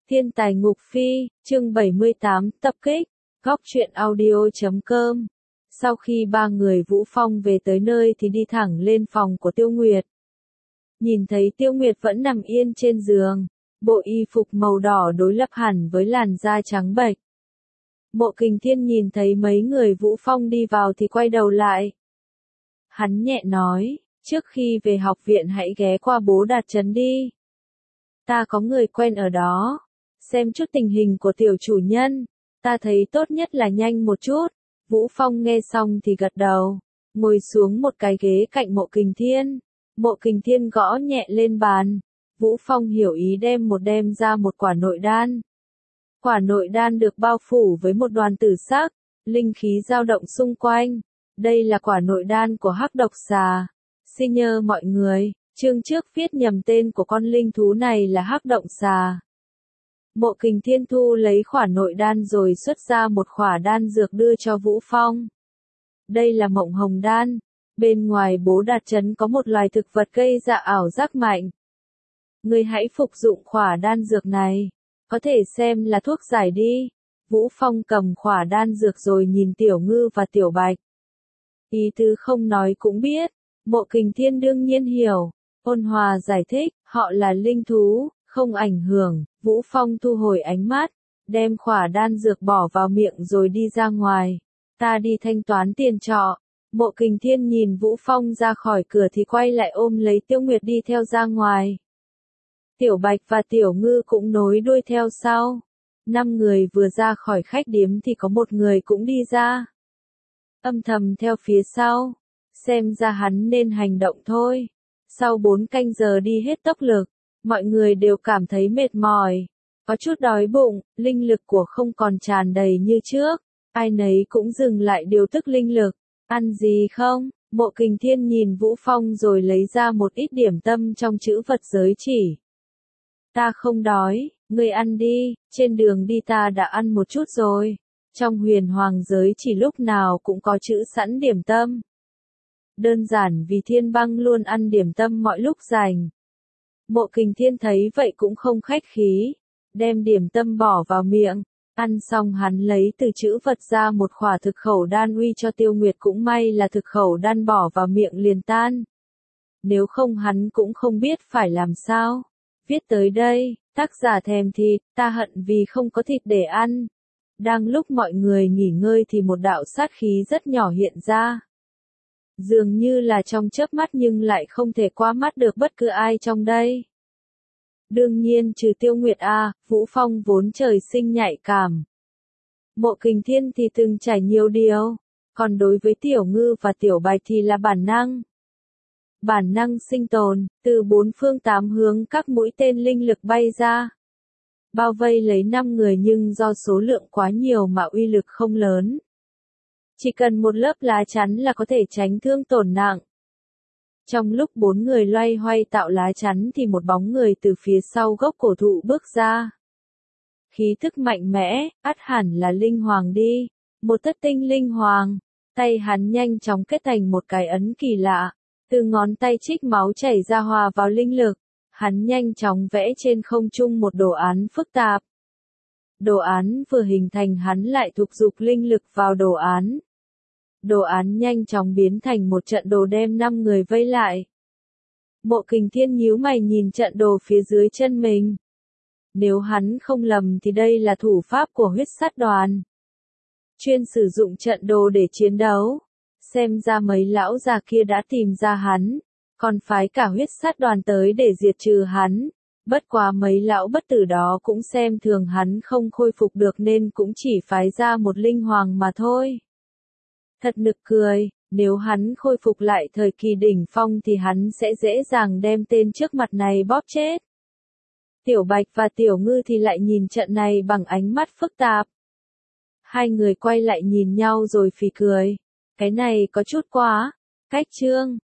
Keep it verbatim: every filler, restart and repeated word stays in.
Thiên tài ngục phi, chương bảy mươi tám, tập kích, góc truyện audio chấm com. Sau khi ba người Vũ Phong về tới nơi thì đi thẳng lên phòng của Tiêu Nguyệt. Nhìn thấy Tiêu Nguyệt vẫn nằm yên trên giường, bộ y phục màu đỏ đối lập hẳn với làn da trắng bệch. Mộ Kình Thiên nhìn thấy mấy người Vũ Phong đi vào thì quay đầu lại. Hắn nhẹ nói, trước khi về học viện hãy ghé qua Bố Đạt Trấn đi. Ta có người quen ở đó. Xem chút tình hình của tiểu chủ nhân, ta thấy tốt nhất là nhanh một chút. Vũ Phong nghe xong thì gật đầu, ngồi xuống một cái ghế cạnh Mộ Kình Thiên. Mộ Kình Thiên gõ nhẹ lên bàn. Vũ Phong hiểu ý đem một đem ra một quả nội đan. Quả nội đan được bao phủ với một đoàn tử sắc, linh khí dao động xung quanh. Đây là quả nội đan của hắc độc xà. Xin nhờ mọi người, chương trước viết nhầm tên của con linh thú này là hắc độc xà. Mộ Kình Thiên thu lấy khỏa nội đan rồi xuất ra một khỏa đan dược đưa cho Vũ Phong. Đây là mộng hồng đan. Bên ngoài Bố Đạt Trấn có một loài thực vật gây ra ảo giác mạnh. Ngươi hãy phục dụng khỏa đan dược này. Có thể xem là thuốc giải đi. Vũ Phong cầm khỏa đan dược rồi nhìn Tiểu Ngư và Tiểu Bạch. Ý tứ không nói cũng biết. Mộ Kình Thiên đương nhiên hiểu. Ôn hòa giải thích, họ là linh thú, không ảnh hưởng. Vũ Phong thu hồi ánh mắt, đem khỏa đan dược bỏ vào miệng rồi đi ra ngoài. Ta đi thanh toán tiền trọ. Mộ Kình Thiên nhìn Vũ Phong ra khỏi cửa thì quay lại ôm lấy Tiêu Nguyệt đi theo ra ngoài. Tiểu Bạch và Tiểu Ngư cũng nối đuôi theo sau. Năm người vừa ra khỏi khách điếm thì có một người cũng đi ra. Âm thầm theo phía sau. Xem ra hắn nên hành động thôi. Sau bốn canh giờ đi hết tốc lực, mọi người đều cảm thấy mệt mỏi. Có chút đói bụng, linh lực của không còn tràn đầy như trước. Ai nấy cũng dừng lại điều tức linh lực. Ăn gì không? Mộ Kình Thiên nhìn Vũ Phong rồi lấy ra một ít điểm tâm trong chữ vật giới chỉ. Ta không đói, ngươi ăn đi, trên đường đi ta đã ăn một chút rồi. Trong huyền hoàng giới chỉ lúc nào cũng có chữ sẵn điểm tâm. Đơn giản vì Thiên Băng luôn ăn điểm tâm mọi lúc rảnh. Mộ Kình Thiên thấy vậy cũng không khách khí, đem điểm tâm bỏ vào miệng. Ăn xong hắn lấy từ chữ vật ra một khỏa thực khẩu đan uy cho Tiêu Nguyệt, cũng may là thực khẩu đan bỏ vào miệng liền tan. Nếu không hắn cũng không biết phải làm sao. Viết tới đây, tác giả thèm thịt, ta hận vì không có thịt để ăn. Đang lúc mọi người nghỉ ngơi thì một đạo sát khí rất nhỏ hiện ra. Dường như là trong chớp mắt nhưng lại không thể qua mắt được bất cứ ai trong đây. Đương nhiên trừ Tiêu Nguyệt A, Vũ Phong vốn trời sinh nhạy cảm. Mộ Kình Thiên thì từng trải nhiều điều, còn đối với Tiểu Ngư và Tiểu Bạch thì là bản năng. Bản năng sinh tồn, từ bốn phương tám hướng các mũi tên linh lực bay ra. Bao vây lấy năm người nhưng do số lượng quá nhiều mà uy lực không lớn. Chỉ cần một lớp lá chắn là có thể tránh thương tổn nặng. Trong lúc bốn người loay hoay tạo lá chắn thì một bóng người từ phía sau gốc cổ thụ bước ra. Khí thức mạnh mẽ, ắt hẳn là linh hoàng đi. Một thất tinh linh hoàng. Tay hắn nhanh chóng kết thành một cái ấn kỳ lạ. Từ ngón tay trích máu chảy ra hòa vào linh lực. Hắn nhanh chóng vẽ trên không trung một đồ án phức tạp. Đồ án vừa hình thành hắn lại thúc giục linh lực vào đồ án. Đồ án nhanh chóng biến thành một trận đồ đem năm người vây lại. Mộ Kình Thiên nhíu mày nhìn trận đồ phía dưới chân mình. Nếu hắn không lầm thì đây là thủ pháp của huyết sát đoàn. Chuyên sử dụng trận đồ để chiến đấu. Xem ra mấy lão già kia đã tìm ra hắn, còn phái cả huyết sát đoàn tới để diệt trừ hắn. Bất quá mấy lão bất tử đó cũng xem thường hắn không khôi phục được nên cũng chỉ phái ra một linh hoàng mà thôi. Thật nực cười, nếu hắn khôi phục lại thời kỳ đỉnh phong thì hắn sẽ dễ dàng đem tên trước mặt này bóp chết. Tiểu Bạch và Tiểu Ngư thì lại nhìn trận này bằng ánh mắt phức tạp. Hai người quay lại nhìn nhau rồi phì cười. Cái này có chút quá. Cách chương.